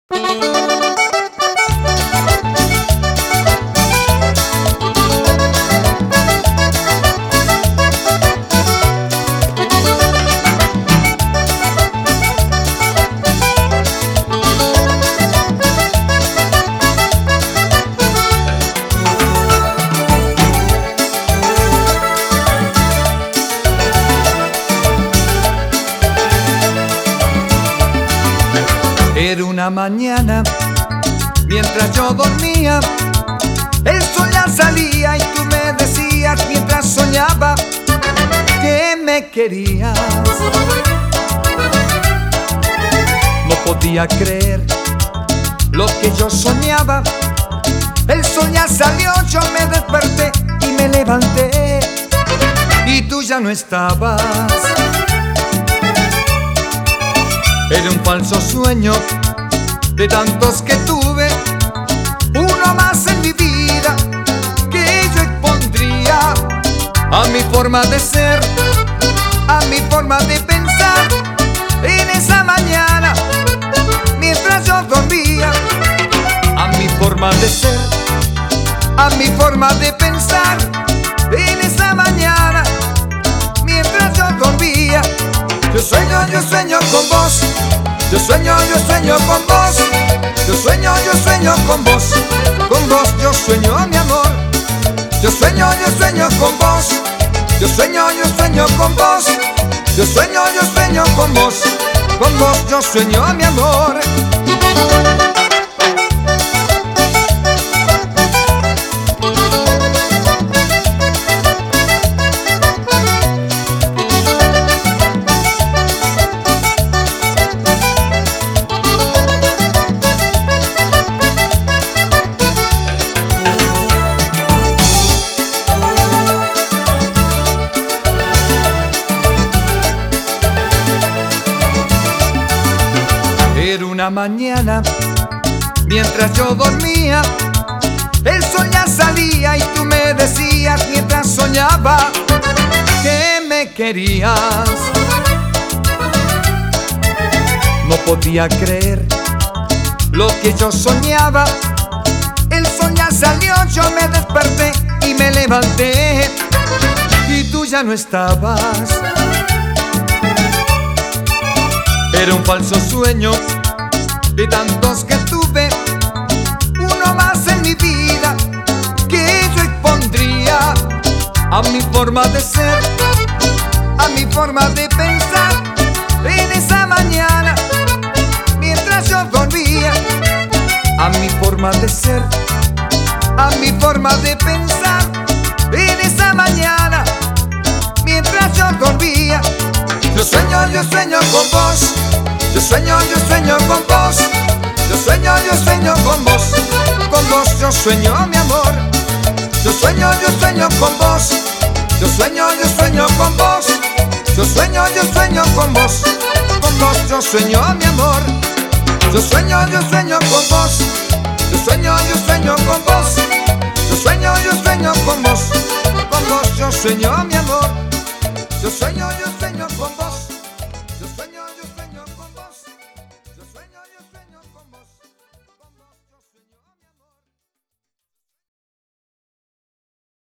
Era una mañana, mientras yo dormía, el sol ya salía y tú me decías mientras soñaba que me querías. No podía creer lo que yo soñaba. El sol ya salió, yo me desperté y me levanté y tú ya no estabas. Era un falso sueño de tantos que tuve, uno más en mi vida que yo expondría a mi forma de ser, a mi forma de pensar. En esa mañana, mientras yo dormía, a mi forma de ser, a mi forma de pensar. En esa mañana, mientras yo dormía, yo sueño con vos. Yo sueño con vos. Yo sueño con vos. Con vos yo sueño mi amor. Yo sueño con vos. Yo sueño con vos. Yo sueño con vos. Con vos yo sueño mi amor. Era una mañana, mientras yo dormía, el sol ya salía y tú me decías mientras soñaba que me querías. No podía creer lo que yo soñaba. El sol ya salió, yo me desperté y me levanté y tú ya no estabas. Era un falso sueño de tantos que tuve, uno más en mi vida que yo expondría a mi forma de ser, a mi forma de pensar. En esa mañana, mientras yo dormía, a mi forma de ser, a mi forma de pensar. En esa mañana, mientras yo dormía, yo sueño con vos. Yo sueño con vos. Yo sueño con vos. Con vos yo sueño mi amor. Yo sueño con vos. Yo sueño con vos. Yo sueño con vos. Con vos yo sueño mi amor. Yo sueño con vos. Yo sueño con vos. Yo sueño con vos. Con vos yo sueño mi amor. Yo sueño con vos.